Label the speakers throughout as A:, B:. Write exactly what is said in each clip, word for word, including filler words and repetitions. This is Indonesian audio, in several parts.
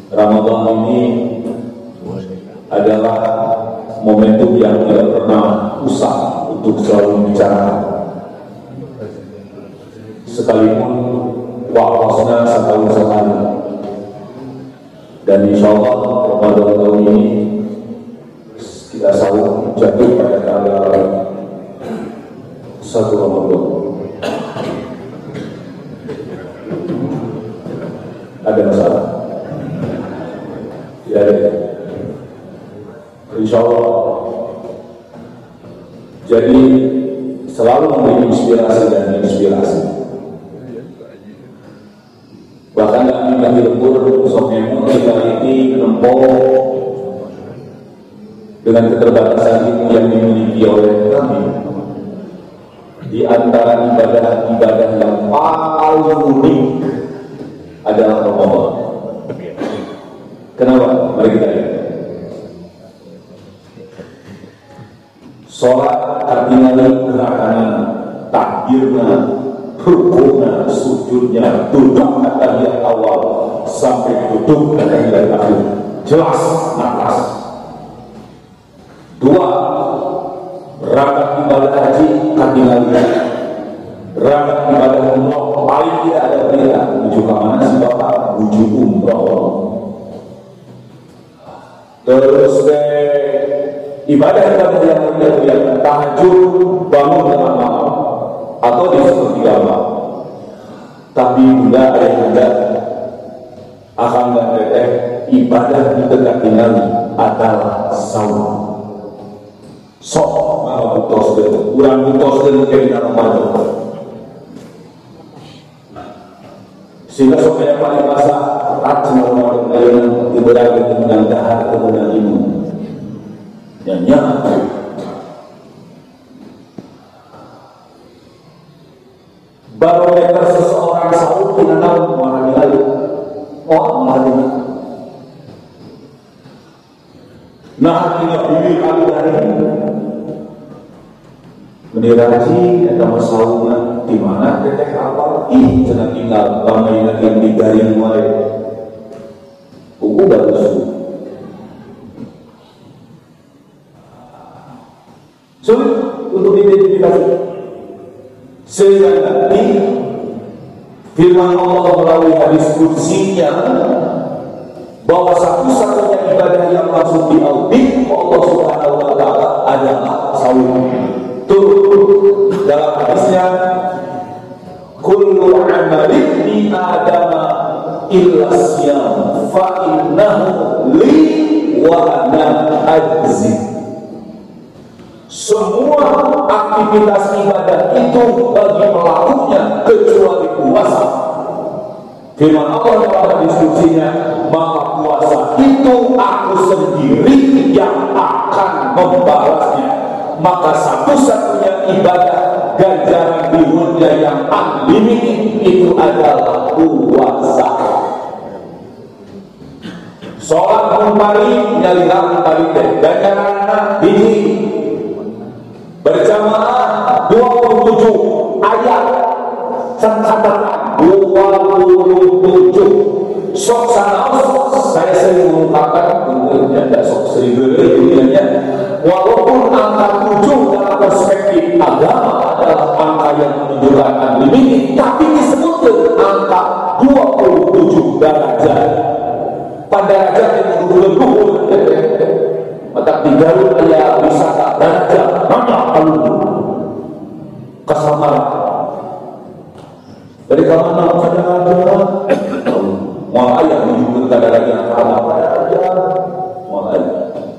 A: Ramadan ini adalah momentum yang tidak pernah usah untuk selalu bicara. Sekalipun waktunya setahun sekali. Dan insya Allah Ramadan tahun ini kita selalu jatuh pada tanggal satu Ramadan. Ada masalah? Tidak ada. Insya Allah. Jadi selalu memberi inspirasi dan inspirasi. Bahkan kami kami lembur sokemu kita ini menempuh dengan keterbatasan ilmu yang dimiliki oleh kami. Di antara ibadah-ibadah yang paling unik adalah Ramadan. Kenapa? Mari kita lihat. Sholat artinya gerakannya, takbirnya, rukunya, sujudnya, duduk tahiyat awal sampai duduk tahiyat akhir. Jelas, napas. Dua, rakaat ibadah haji artinya rakaat ibadah umroh paling tidak ada beda. Menuju ke mana sih Bapak? Menuju umroh. Terus deh ibadah-ibadah yang mulia, tahajud, bangun tengah malam atau di sepertiga malam. Tapi bunda ayah bunda akan dan teteh ibadah di dekat tinggal adalah saum. Sok mau butos dan kurang butos dan kena Ramadan. Sehingga sok yang paling masa rajin Ramadan ayah ibadah dengan dahar kemudian ini. Nyanyi barometer seseorang sahur kita tahu mana lalu oh mana nah kita pilih kali hari ini meniraji atau masalahnya di mana teteh apa ih jangan tinggal ramai yang digaring mulai buku bagus. Sulit untuk diidentifikasi. Sehingga nanti firman Allah melalui hadis qudsinya bahwa satu-satunya ibadah yang langsung diaudit Allah Subhanahu wa taala adalah saum. Turut dalam hadisnya kullu amalin bi adama illa siyam fa innahu li wa ana ajzi. Semua aktivitas ibadah itu bagi pelakunya kecuali puasa. Firman Allah dalam diskusinya, maka puasa itu aku sendiri yang akan membalasnya. Maka satu-satunya ibadah ganjaran di dunia yang unlimited itu adalah puasa. Sholat kumpari nyaliran kumpari ganjaran biji berjamaah dua puluh tujuh ayat catatan dua puluh tujuh sok sanaos saya sering mengungkapkan kemudian tidak sok sering berikutnya walaupun angka tujuh dalam perspektif agama adalah angka yang menunjukkan unlimited tapi disebutkan angka dua puluh tujuh derajat pada derajat yang berluhur maka tiga ayat wisata derajat banyak kalau kesamaran dari kamar kadang-kadang mau ayat menunjukkan kadang-kadang apa aja mau ayat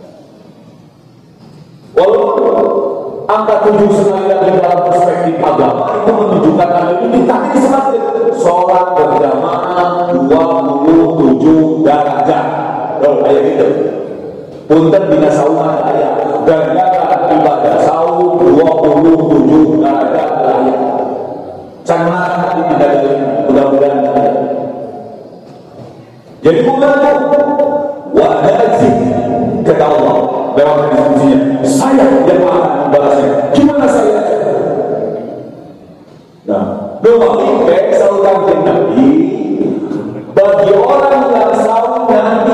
A: walaupun angka tujuh sengaja di dalam perspektif agama itu menunjukkan hal ini tapi disebutkan sholat berjamaah dua puluh tujuh derajat kalau ayat itu punten bina sauman ayat dan ibadah saum dua puluh tujuh derajat ayat canggah hati tidak ada mudah-mudahan jadi bukan wahai aziz kata Allah dalam diskusinya saya yang akan membalasnya gimana saya nah doa ini saluran Nabi bagi orang yang saum nanti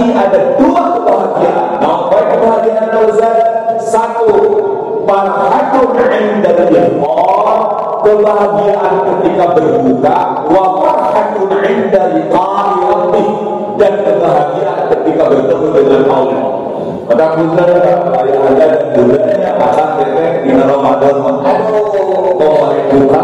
A: mereka wa farhatun 'inda liqa'i rabbih, dan kebahagiaan ketika bertemu dengan Allah. Maka bunda ayah anda dan bundanya akan teteh di Ramadan, aduh mau buka.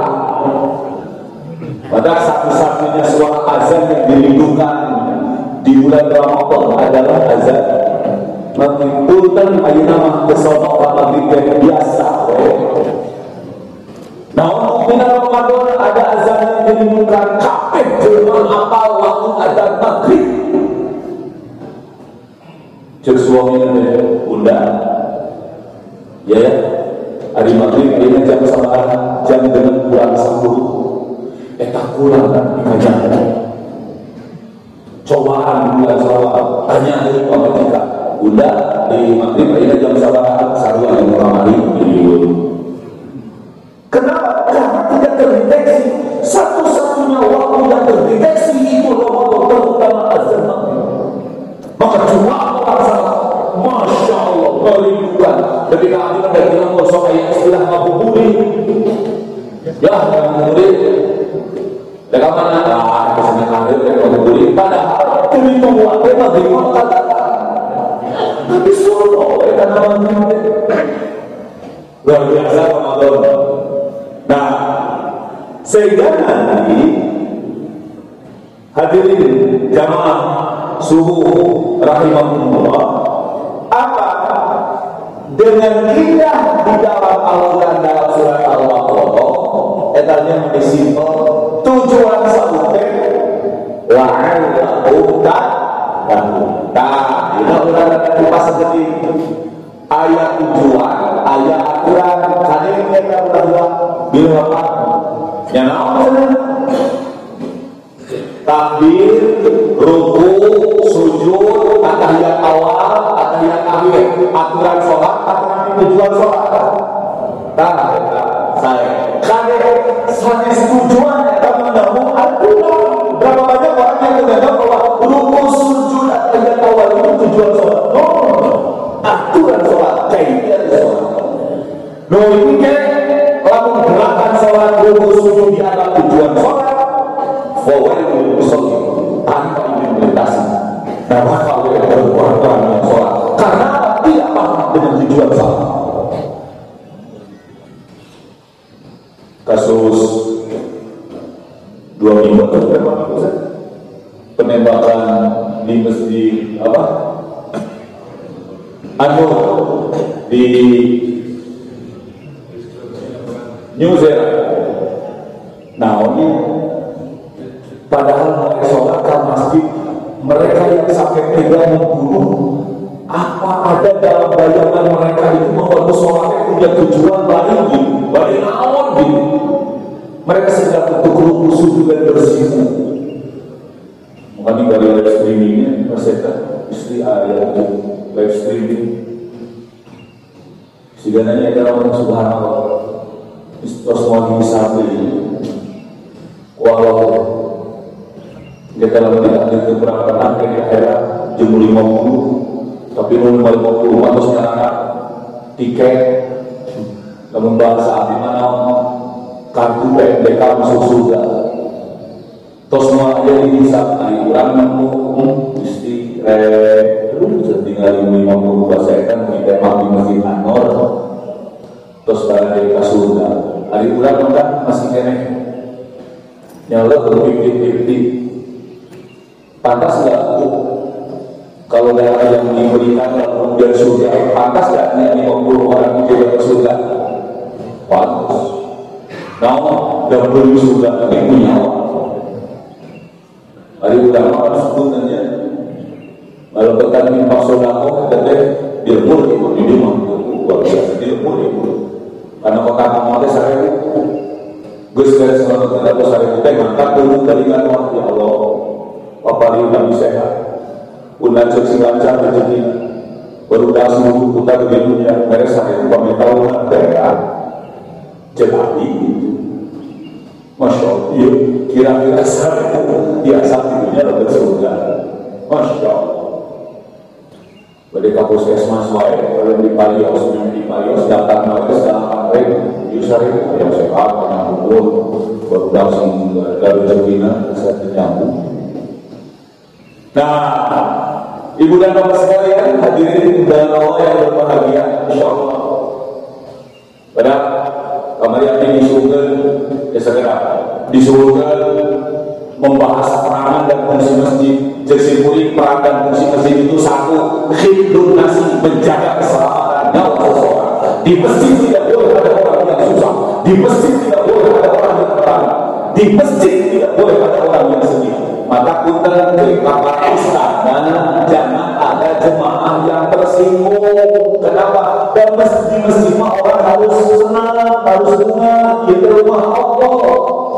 A: Maka satu-satunya suara azan yang dirindukan di bulan Ramadan adalah azan mengumpulkan ayunama kesana pada bikin biasa. Nah, untuk bulan Ramadan ada azan yang dirindukan kabeh dengan apal waktu azan maghrib. Cek suaminya bunda, ya ya, hari maghrib ini jam sembilan, jam dengan kurang sepuluh, etak kurang kan dikajian. Cobaan bulan Syawal, tanya dari pemerintah, bunda di maghrib ini jam sembilan, sarua yang orang hari miliun. Kenapa? Karena tidak terdeteksi. Satu-satunya waktu yang terdeteksi itu Ramadan, terutama azan maghrib. Maka cuma Masya Allah, merindukan ketika kita dari bilang bersama yang istilah ngabuburit, ya ngabuburit dekat mana? Ah, kesana karir dari ngabuburit. Padahal demi membuatnya bagaimana katakan, tapi solo ya karena ngabuburit luar biasa Ramadan. Nah, sehingga nanti hadirin jamaah subuh rahimahumullah, apa dengan indah di dalam Al-Quran dalam surat Al-Baqarah etanya menisimpel tujuan sampai la'allahu ta'ala nah ini udah ada pas seperti ayat tujuan ayat aturan kadang kita udah bilang apa yang namanya takbir, ruku, sujud, tahiyat awal, tahiyat akhir, aturan sholat, aturan tujuan sholat. Nah, saya, karena saya tujuannya akan menemukan aturan. Berapa banyak orang yang menganggap bahwa ruku, sujud, tahiyat awal itu tujuan sholat? No, aturan sholat, kaidah sholat. No, ini kan lalu gerakan sholat, ruku, sujud di atas tujuan sholat. Bahwa itu musolli tanpa implementasi. Nah, maka oleh orang-orang yang sholat karena tidak paham dengan tujuan sholat. Kasus dua minggu atau berapa minggu penembakan di masjid apa? Anu di New Zealand. Nah, ini padahal mereka sholatkan masjid, mereka yang sampai tega membunuh, apa ada dalam bayangan mereka itu membantu sholatnya punya tujuan lain gitu, balik naon gitu. Mereka sedang untuk ruku sujud dan bersih. Mungkin dari live streamingnya, mereka istri ayah live streaming. Sebenarnya ada orang subhanallah, terus mau disamping, walau kita lalu tidak ada berapa nanti di akhirat jam lima puluh tapi nomor lima puluh atau sekarang tiket namun bahasa di mana kartu P D K masuk surga terus semua ada di bisa dari kurang nemu mesti terus tinggal lima puluh bahasa kan kita mati masih anor terus dari ke surga hari kurang maka masih kene nyala berpikir-pikir pantas nggak kalau daerah yang diberikan kemudian surga pantas nggak nih lima puluh orang itu ke surga pantas nah dan beri surga ini punya hari utama harus sebutannya kalau petani maksud aku katanya dilmur di di rumah luar biasa dilmur di karena kota kamu saya gus gus selalu tidak besar kita ngangkat dulu dari kantor ya Allah apa ini nabi sehat udah cuci lancar rezeki baru dah sembuh kita begitunya mereka itu kami tahu mereka jadi Masya Allah iya kira-kira saya biasa hidupnya dapat surga Masya Allah pada kapus kesmas wae kalau di Palios di Palios datang mereka sekarang mereka yusari yang sehat yang hukum baru langsung dari Jogina saya nyambung. Nah, ibu dan bapak sekalian, hadirin dan Allah yang berbahagia, insya Allah. Pada kamar yang disuruhkan, ya segera disuruhkan membahas peranan dan fungsi masjid. Jadi peran dan fungsi masjid itu satu, khidmah nasi, menjaga keselamatan nyawa seseorang. Di masjid tidak boleh ada orang yang susah, di masjid tidak boleh ada orang yang perang, di masjid tidak boleh ada orang yang sedih. Maka punten dari kapal istana, jangan ada jemaah yang tersinggung. Kenapa? Dan di masjid orang harus senang, harus bunga, kita rumah Allah.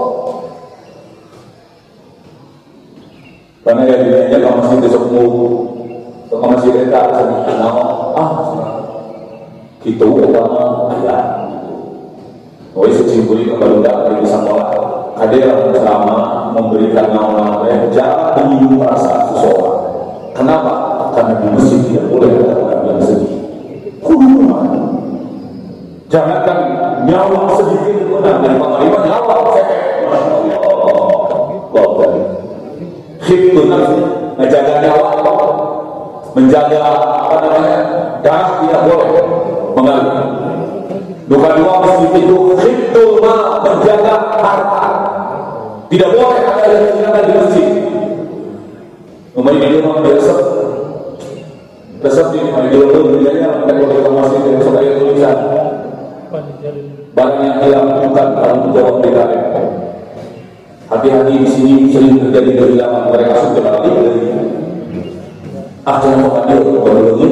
A: Karena yang dinanya kalau masih besok mau, kalau masih reta, sedikit nama, ah, kita udah ya. Oh, itu simpuli kalau udah di sekolah, ada yang selama memberikan nama yang jangan menyinggung perasaan seseorang. Kenapa? Karena di masjid tidak boleh ada orang yang sedih. Kuduman. Jangankan nyawa sedikit benar dari panglima nyawa cekek. Masya Allah. Bapak. Khidmah nafsi, menjaga nyawa, menjaga apa namanya, darah tidak boleh mengalir. Dua-dua masjid itu khidmah, menjaga harta. Tidak boleh ada yang tidak di masjid. Umay di rumah biasa, biasa di rumah di rumah belianya mereka boleh ke masjid dan supaya tulisan. Barang yang hilang bukan tanggung jawab kita. Hati-hati di sini sering terjadi kehilangan, mereka sudah lari dari akhirnya mengadil berlebih.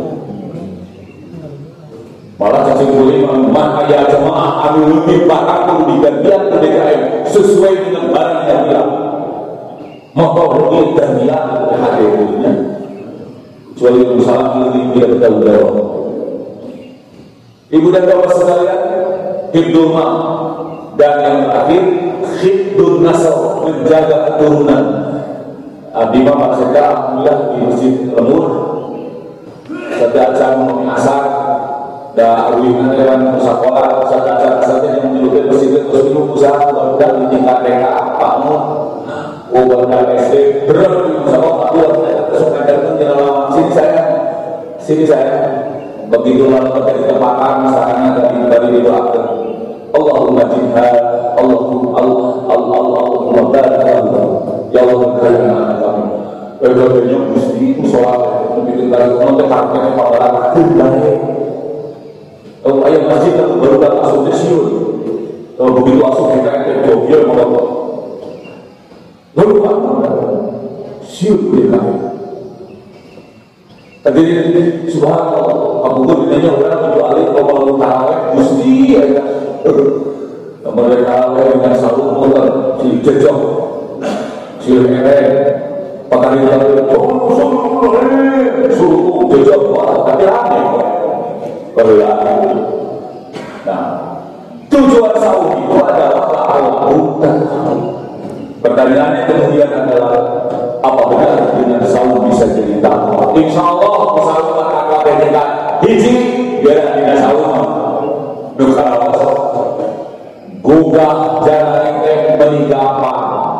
A: Malah cacing boleh mana ya jemaah anu lebih barang di bagian P D K M sesuai dengan barang yang hilang. Maka lebih dan hilang hadirnya. Kecuali usaha lebih tidak bertanggung jawab. Ibu dan bapak sekalian, hiduplah. Dan yang terakhir, khidmah nasab, menjaga keturunan. Di bapak saya alhamdulillah di Masjid Lemur, setiap acara mengasar dan arwahnya dengan sekolah, setiap acara yang menyebutkan masjid terus itu usaha mudah di tingkat T K, Pak Nur, Ubat dan S D, berat di sekolah, buat kesukaan dan dalam sini saya, sini saya, begitu lalu terjadi tempatan, misalnya dari dari didoakan. Allahumma jihad, Allahumma Allah, Allah, Allahumma barik ya Allah kalian kami. Berbeda mesti sholat, begitu dari nonton harganya pada kuda. Kalau ayat masjid itu baru datang asuh siun, kalau begitu asuh kita itu jauh mau lalu apa? Siun kita. Tadi subhanallah, aku pun ditanya orang itu alih kalau tarawih mesti ya. Mereka dengan satu motor si jejak si merek pakari lagi suruh jejak tapi aneh kalau ya. Nah, tujuan Saudi itu adalah ta'awun dan pertanyaannya kemudian adalah apa benar dengan Saudi bisa jadi takwa? Insya Allah bersama kakak kita hiji biar tidak Saudi nukar gugah jalan yang meninggalkan.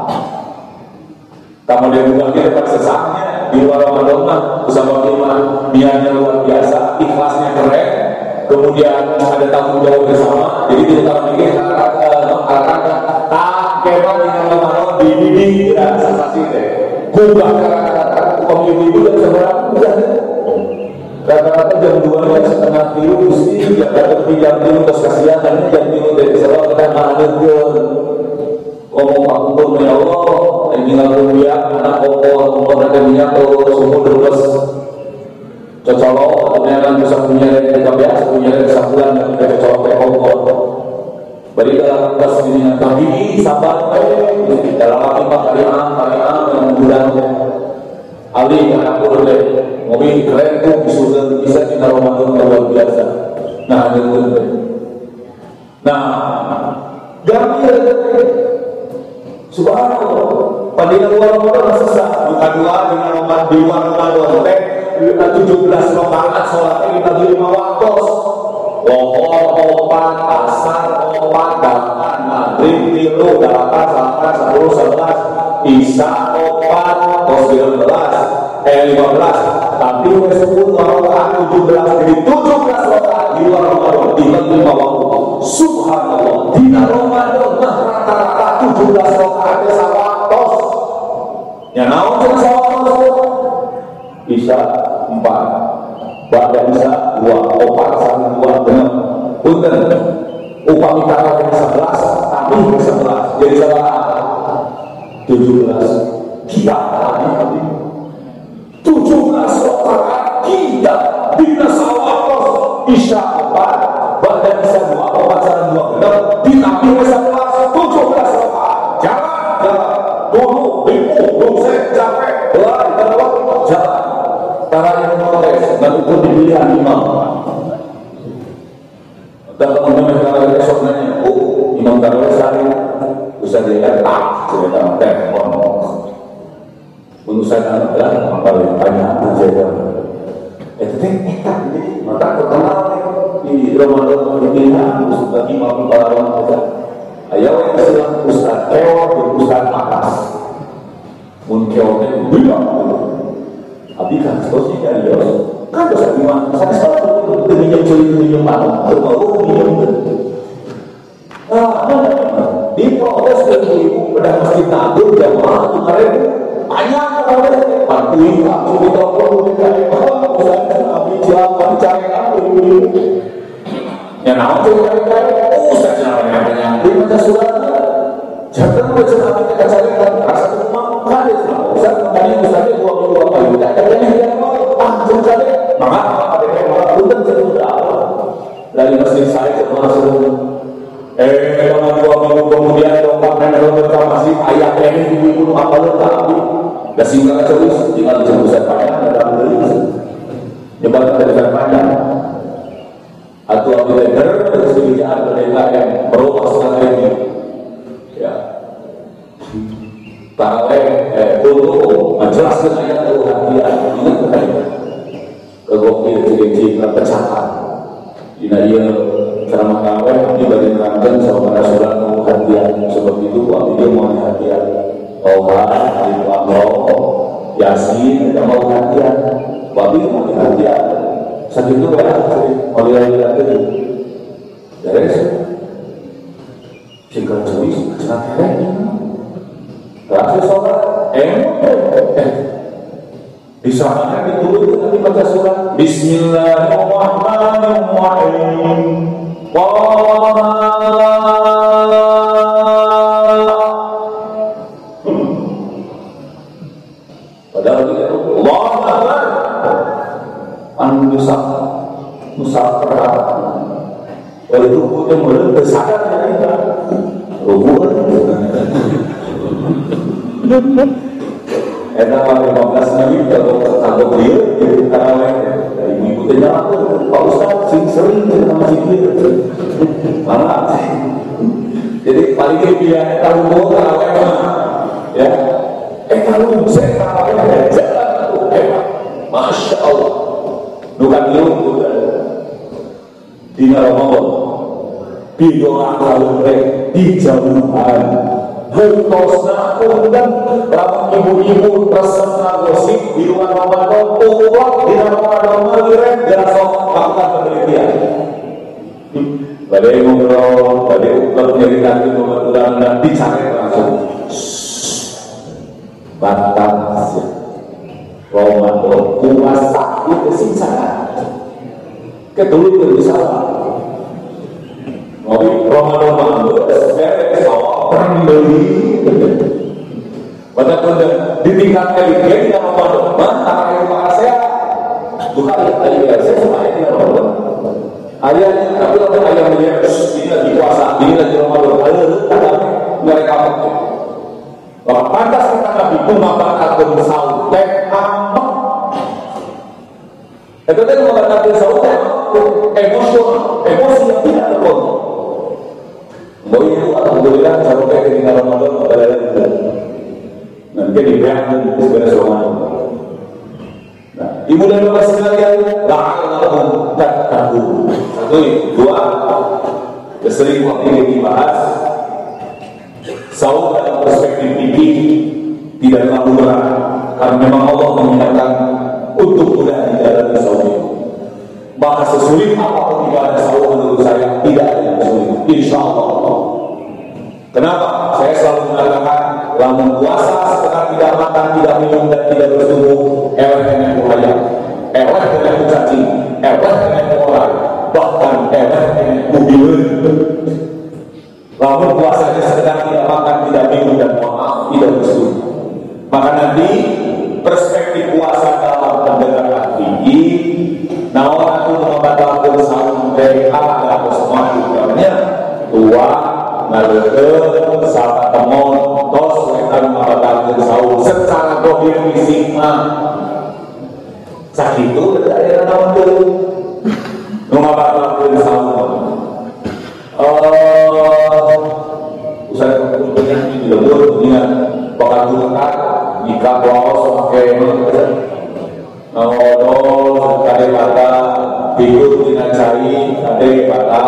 A: Kemudian gugah kita tersesatnya di luar Ramadan bersama firman niatnya luar biasa, ikhlasnya keren. Kemudian ada tanggung jawab bersama. Jadi kita mikir akan tak kemat dengan Ramadan di bidik dan sensasi deh. Gugah kata-kata ibu-ibu dan seberapa udah. Rata-rata jam dua nya setengah tilu mesti tidak dapat di jam tilu terus kasihan dan jam tilu dari sebab kita mengalir ngomong aku ya Allah ini lalu dia anak kompor kompor ada minyak atau sumur terus cocolok atau yang bisa punya dari kita biasa punya dari sebulan dan kita cocolok kayak kompor beri dalam kas ini tapi sabar dalam hati mak kalian kalian yang mengundangnya Ali anak boleh mobil keren tuh bisa bisa kita Ramadan luar biasa. Nah itu, nah gambar subhanallah pada luar Ramadan susah. Bukan dua dengan Ramadan di luar Ramadan teh tujuh belas rakaat sholat kita lima waktu. Lohor, opat, asar, opat, dahan, maghrib, tilu, delapan, delapan, sepuluh, sebelas, bisa opat, sembilan belas, eh lima belas, tapi sepuluh rakaat, tujuh belas, jadi tujuh belas rakaat di luar Ramadan tinggal lima waktu. Subhanallah, di Ramadan mah rata-rata tujuh belas rakaat sawatos. Ya naon cenah sawatos? Bisa empat, bahkan bisa dua, opat, satu, dua, genep. Punten, upami tarawih sebelas, tapi sebelas, jadi salah tujuh belas. Kita tadi tujuh belas rakaat kita bina sawatos isya empat, bahkan bisa dua, opat, satu, dua, genep. Ditambah sebelas, tujuh belas rakaat. Jalan, jalan, dulu, ribu, lungsek, capek, belai, terlewat, jalan. Tarawih menolores dan ukur pilihan imam. Dan teman-teman tarawih esok nanya, oh imam tarawih sehari bisa dilihat tak cerita telepon. Untuk saya adalah paling banyak menjaga. Itu teh kita jadi maka terkenal di Ramadan ini sudah imam tarawih kita. Ayo kita Ustaz Keo dan Ustaz Makas. Mun Keo teh bilang Abi kan seterusnya dari Yos kan dosa gimana? Saya selalu minyak curi minyak mana? Kalau minyak nah, di proses ibu pada masjid Nabi jamaah kemarin banyak orang bantuin aku di telepon kita misalnya Abi siapa cari aku ya naon cari-cari oh saya namanya banyak di baca surat jangan baca Abi kita cari rasa rumah kan itu bisa tadi misalnya dua puluh dua kali tidak ada yang dia mau ah jadi maka ada yang malah bukan sudah dari masjid saya ke masuk eh selama dua minggu kemudian dompak dan dompak masih ayah ini ibu apa lagi dah singgah terus tinggal jembusan panjang dalam beli jembatan jembusan panjang atau Abu Bakar terus kebijakan pendeta yang merubah setengah ini ya tarawih eh untuk menjelaskan ayat Al-Hadiah ingat kan kegokil ciri-ciri perpecahan dina ieu ceramah tarawih dibagi nerangkeun sababaraha surat Al-Hadiah sebab itu waktu dia mau hadiah Toha, Al-Amro, Yasin, dan Al-Hadiah waktu itu mau hadiah segitu ya oleh-oleh itu dari singkat cuy cenah Rasul sholat, eh, eh, disamakan ditulis nanti baca surat Bismillahirrahmanirrahim. Padahal kita Allah Akbar, anu nusak, nusak perat. Oleh itu punya mulut bersadar dari kita, rubuh. Enak lima belas menit kalau tertanggung dia tarawih ibu tanya aku Pak Ustaz sing sering cerita masih dia mana jadi paling dia tahu mau tarawih ya eh kalau saya tarawih jalan hebat Masya Allah bukan lu di Ramadan di doa kalau dijauhan Hentosna undang lamun ibu-ibu tersenang gosip di luar Ramadan uang di Ramadan melirik dan sok lakukan penelitian badai ngobrol, badai uklep nyerikan itu kebetulan dan dicari langsung batas Ramadan puasa itu sih sangat ketulup dan salah ngopi Ramadan malu beres awal beli pada pada di tingkat elit dia tidak Ramadan mana yang saya bukan tadi saya sama ini Ramadan ayahnya tapi kalau ayah melihat ini lagi puasa ini lagi Ramadan ada mereka pakai bahwa pantas kita nabi kumakan akan sautek amat itu tadi kumakan akan sautek emosional emosi yang tidak terkontrol. Mau itu alhamdulillah kalau kayak di Ramadan pada itu nanti dibayangkan di sebelah Ramadan. Nah, ibu dan bapak sekalian, la'allahum tattaqun. Satu, dua, sering waktu ini dibahas Saum dalam perspektif fikih tidak terlalu berat, karena memang Allah mengingatkan untuk mudah dijalani saum itu. Maka sesulit apapun ibadah saum menurut saya tidak ada yang sulit, insya Allah. Kenapa? Saya selalu mengatakan, lamun puasa setelah tidak makan, tidak minum dan tidak bertumbuh, eleh dengan buaya, eleh dengan cacing, eleh dengan orang, bahkan eleh dengan mobil. Lamun puasanya sedang tidak makan, tidak minum dan maaf, tidak bertumbuh. Maka nanti perspektif puasa dalam pendekatan fikih, naon aku membatalkan saum dari A atau semua tujuannya tua, naleukeun sahabat temon, tos mereka membatalkan saum secara dohir fisik mah. Sakitu tidak ada naon teu membatalkan saum. Eh, usai kemudian di lembur dengan bakal tukar nikah waos pakai ngodol sekali kata hidup tidak cari ada kata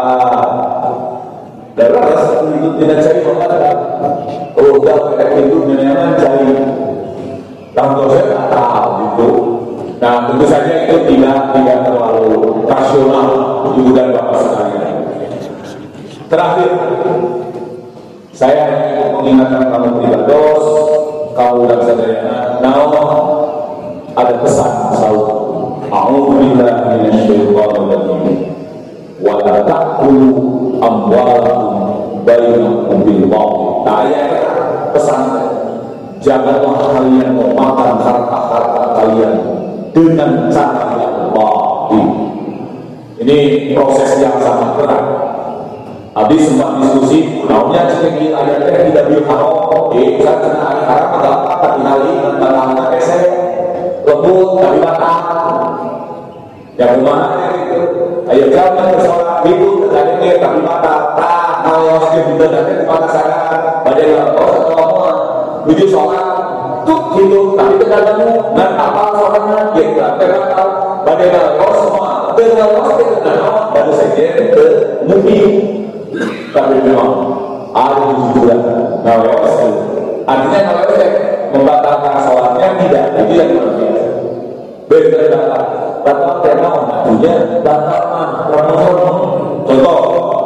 A: dalam rasa hidup tidak cari kata oh udah kayak hidup dengan cari tanggung saya tak tahu gitu. Nah tentu saja itu tidak tidak terlalu rasional ibu dan bapak sekalian. Terakhir saya mengingatkan kamu tidak dos kamu dan saudara now ada pesan saum. A'udzubillahi minasyaitonir rajim. Wa la ta'kulu amwalakum bainakum bil batil. Ayat pesan, janganlah kalian memakan harta-harta kalian dengan cara yang batil. Ini proses yang sangat berat. Habis sempat diskusi, naunya cekik ayatnya tidak biharam. Eh, saya kena ayat haram ada apa? Tapi hali dan barang saya lembut tapi batal. Yang rumah itu, ayo jangan bersolat itu terjadi tapi batal. Tak kalau masih tidak ada di mana sana, badai oh semua tujuh sholat tuh hidup tapi terkadang dan apa sholatnya dia tidak batal. Badai oh semua dengan pasti terkadang baru saja mungkin tapi memang ada juga nawas. Artinya nawas membatalkan sholatnya tidak itu yang berbeda. Berbeda batal, batal karena majunya batal Ramadan. Contoh,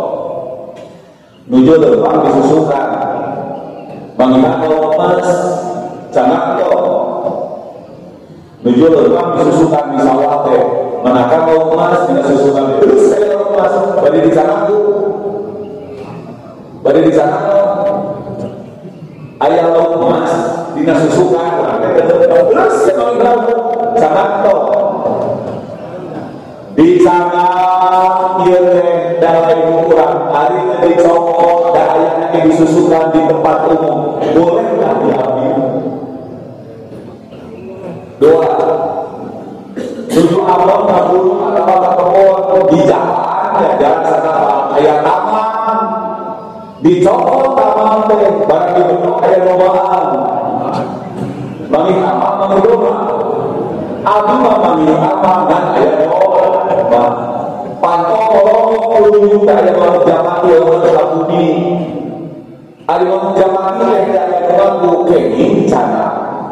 A: nuju depan disusukan, mengingat kalau mas jangan kok. Nuju depan disusukan di sawah teh, manakah kalau mas tidak susukan terus saya kalau mas balik di sana tuh, balik di sana tuh. Ayah lauk emas dina susukan terus yang tahu sangat toh di sana ieu teh dalai ukuran ari teh dicopot da aya yang disusukan di tempat umum boleh enggak diambil doa tujuh abang kabul atau kebon di jalan ya jalan sana aya taman dicopot taman teh barang dibentuk aya lobaan bagi apa bagi doa abi mah bagi apa dan aya doa pantau kalau kudu aya mah jamaah ieu mah budi ari mah jamaah teh aya ngaku kenging cana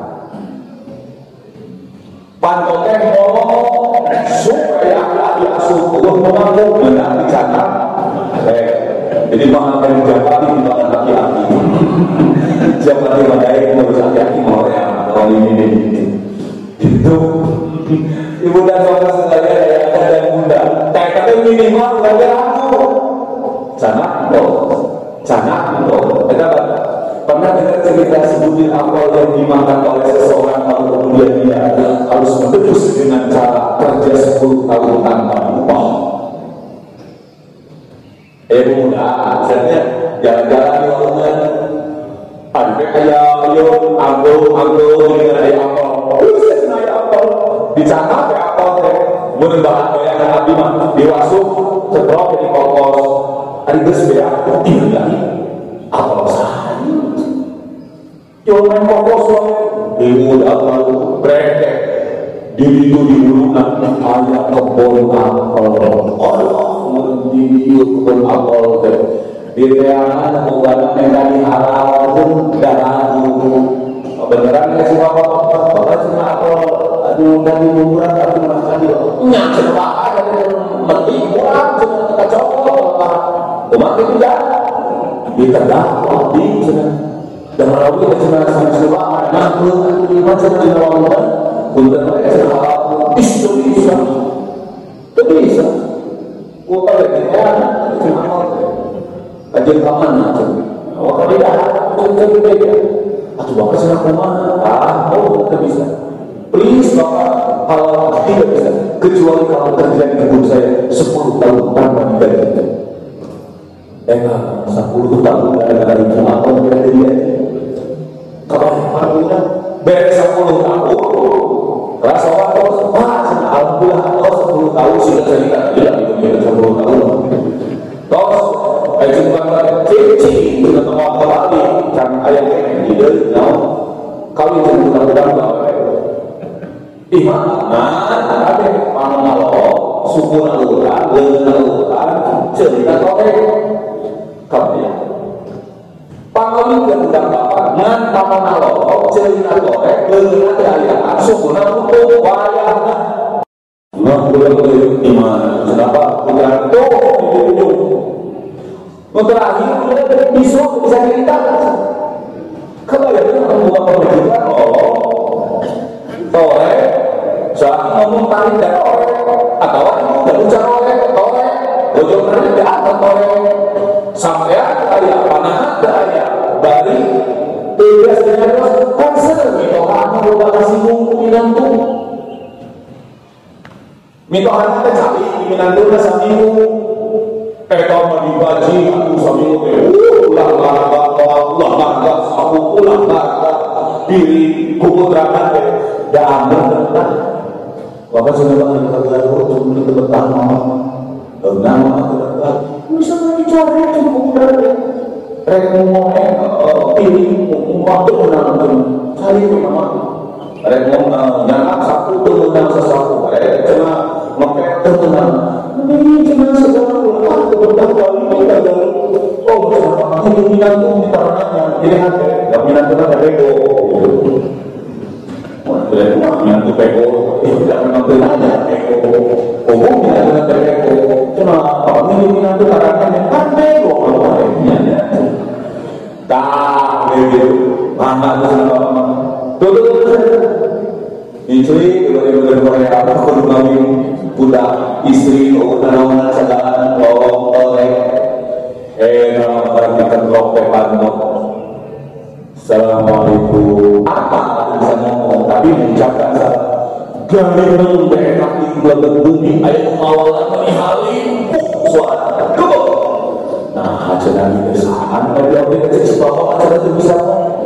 A: pantau teh ngomong supaya diasuh Allah mengaku benar di cana jadi mahal dari jabati di bawah laki-laki jabati badai menurut laki-laki mau yang orang ini itu ibu dan bapak sekalian ayah dan bunda tapi minimal belajar aku canak loh canak loh pernah dengar cerita sebutin apel yang dimakan oleh seseorang lalu kemudian dia harus menebus dengan cara kerja sepuluh tahun tanpa upah. Eh mudah, akhirnya jalan-jalan di warungan ada kayak yo anggo anggo dengan ayam apel, terus ayam apel dicatat ya apel teh, mun bahan bayangan abdi mah diwasuh cetrok di kokos, ada geus bea putih lagi, apel sahani, cuma kokos wae, ibu apel brengkek, di itu di ulunan ayam kebon apel, Allah di kebun apel teh. di reangan bukan yang dihalal pun tidak lagu beneran ya semua bapak cuma apa aduh dari murah tapi makan dia nyak coba ada mati murah cuma kacau umat itu dah diterdakwa di sana dan melalui kesenangan sama-sama nah belum di macam di lawan untuk mereka halal bisa bisa bisa gua pada kita cuma kajian kaman macam waktu dia untuk berbeda atau bapak senang kemana ah oh tidak bisa please bapak kalau tidak bisa kecuali kalau terjadi kebun saya sepuluh tahun tanpa digaji eh sepuluh tahun gara-gara itu apa yang dia kalau malunya beres sepuluh tahun rasa waktu ah alhamdulillah kalau sepuluh tahun sudah cerita tidak itu dia sepuluh tahun terus ayat bukan cici sudah tengok kembali kan ayat yang dia tahu kalau itu bukan bukan iman nah ada mana kalau suku naluran lenaluran cerita korek kamu panggung dan bukan bapak ngan mana kalau cerita korek lenaluran ayat suku naluran wayang nah boleh boleh iman kenapa bukan tuh itu terakhir kita bisa bisa cerita kalau yang kita membuat pemikiran oh tore saat ngomong tarik dan tore atau tidak bicara tore tore ujung kerja atau tore sampai ada panah ada dari tiga sebenarnya konser gitu kamu lupa kasih mungkin minantu mitohan kita cari minantu kasih minggu eh kamu dibaji aku sambil ulah bangga ulah bangga aku ulah bangga diri kuputrakan deh dah ambil tentang bapak sudah bangun kerja itu untuk bertahan nama kerja bisa bicara cukup berarti rekmo pilih waktu menang cari nama rekmo nyangka satu itu menang sesuatu eh cuma ngepet tenang ini cuma sesuatu aku bertahan ini ada oh ini minat tuh caranya jadi hati nggak minat tuh ada ego minat tuh ego tidak minat tuh ada ego umum minat tuh ada ego cuma ini minat tuh caranya kan ego kalau ada minatnya tak begitu mana tuh sama tuh tuh tuh istri benar-benar Korea aku kawin budak istri orang sedang lorong oleh eh nama perhatikan rokok pandok assalamualaikum apa bisa ngomong tapi mengucapkan salah gari mengenak di belakang bumi ayat awalan menihalim suara kebok nah jenang ini kesahan tapi aku ini kecil bapak acara itu bisa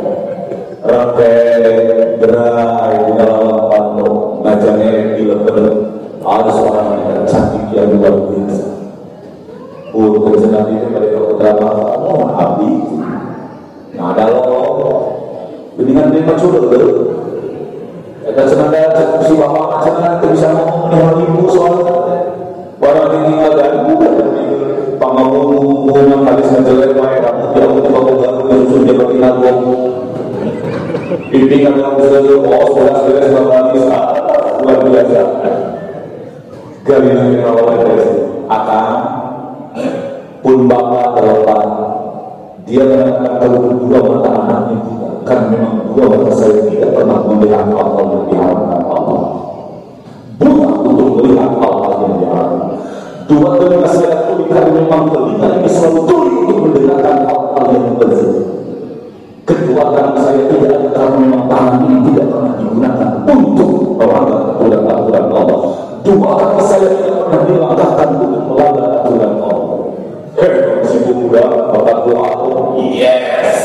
A: rokok gerai di dalam pandok ngajangnya di lebar ada seorang yang cantik yang luar biasa untuk senang itu mereka utama oh abdi nah ada loh dengan dia macam itu kita senang dia si bapak macam itu bisa ngomong dengan ibu soal barang ini ada bukan pangamu yang kali sejelek main kamu dia untuk bapak baru susun dia bagi nabung bimbingan yang sudah oh sudah sudah sudah bisa luar biasa kali ini awalnya dari akan pun bapak terlepas dia mengatakan kalau dua mata anaknya tidak kan memang dua mata saya tidak pernah melihat Allah yang diharapkan Allah bukan untuk melihat Allah yang diharapkan dua telinga saya tuli karena memang telinga ini selalu tuli untuk mendengarkan Allah yang berzikir kedua tangan saya tidak karena memang tangan ini tidak pernah digunakan untuk melanggar aturan-aturan Allah dua kaki saya tidak pernah dilangkahkan untuk melanggar aturan Allah hei si muda bapak tua aku yes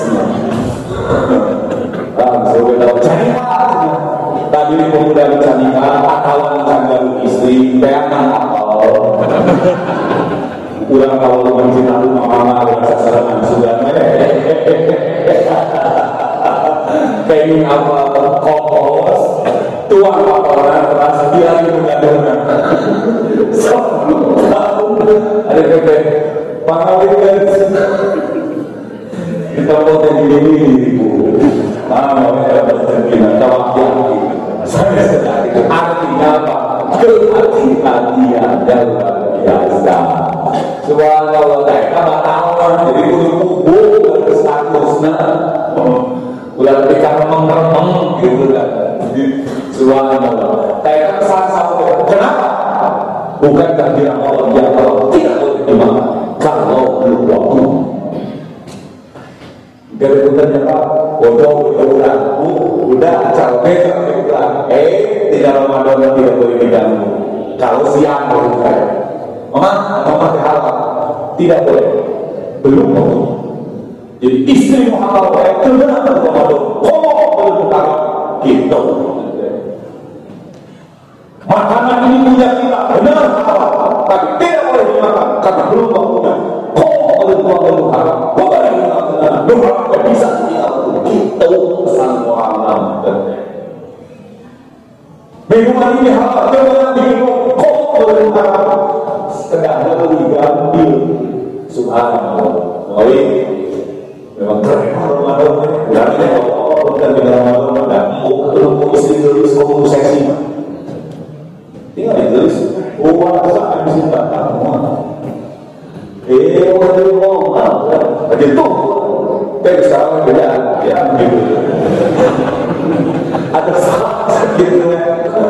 A: nah saya tahu carikan tadi pemuda mencarikan akalan canggal istri peangan akal ulang kalau mencinta rumah mama dengan sasaran sudah pengen apa kokos tua laporan keras dia itu nggak dengar sepuluh tahun ada bebek Pangawikan kita mau jadi ibu, ah mau dapat terkena tawakian. Saya sedang itu artinya apa? Kehati-hatian yang luar biasa. Subhanallah, mereka batalkan jadi kubu-kubu ke statusnya, udah ketika remeng-remeng gitu kan. Subhanallah, mereka kesan sama kenapa? Bukan takdir Allah yang kalau tidak boleh dimakan kalau belum waktu. Dari bukannya Pak, bodoh udah udah capek capek eh tidak Ramadan tidak boleh diganggu. Kalau siang boleh saya, mama mama halal tidak boleh, belum waktu. Jadi istri halal eh kenapa Ramadan? Oh belum halal gitu. Makanan ini punya kita benar halal, tapi tidak boleh dimakan karena belum waktunya. Oh belum belum halal, bukan belum halal bisa kita kita pesan orang. Minuman ini halal, jangan diminum. Kok belum halal? Sedangkan diambil. Subhanallah. Baik, memang keren Ramadan. Berarti kalau bukan di Ramadan, dan mau istri tulis kamu seksi, tinggal ditulis. Oh, masa habis cinta kamu? Eh, orang itu mau mana? Begitu. Tapi sekarang beda, ya gitu. Ada salah gitu ya.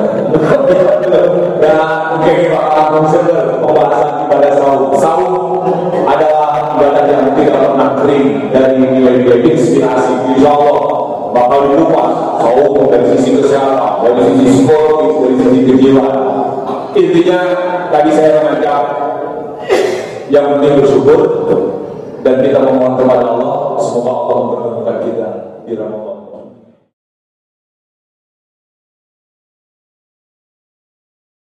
A: Dan mungkin Pak Konselor pembahasan ibadah saum. Saum adalah ibadah yang tidak pernah kering dari nilai-nilai inspirasi. Insya Allah bakal dilupas. Saum dari sisi kesehatan, dari sisi psikologis, dari sisi kejiwaan. Intinya tadi saya mengajak yang penting bersyukur dan kita memohon kepada Allah semoga Allah mempertemukan kita di Ramadan.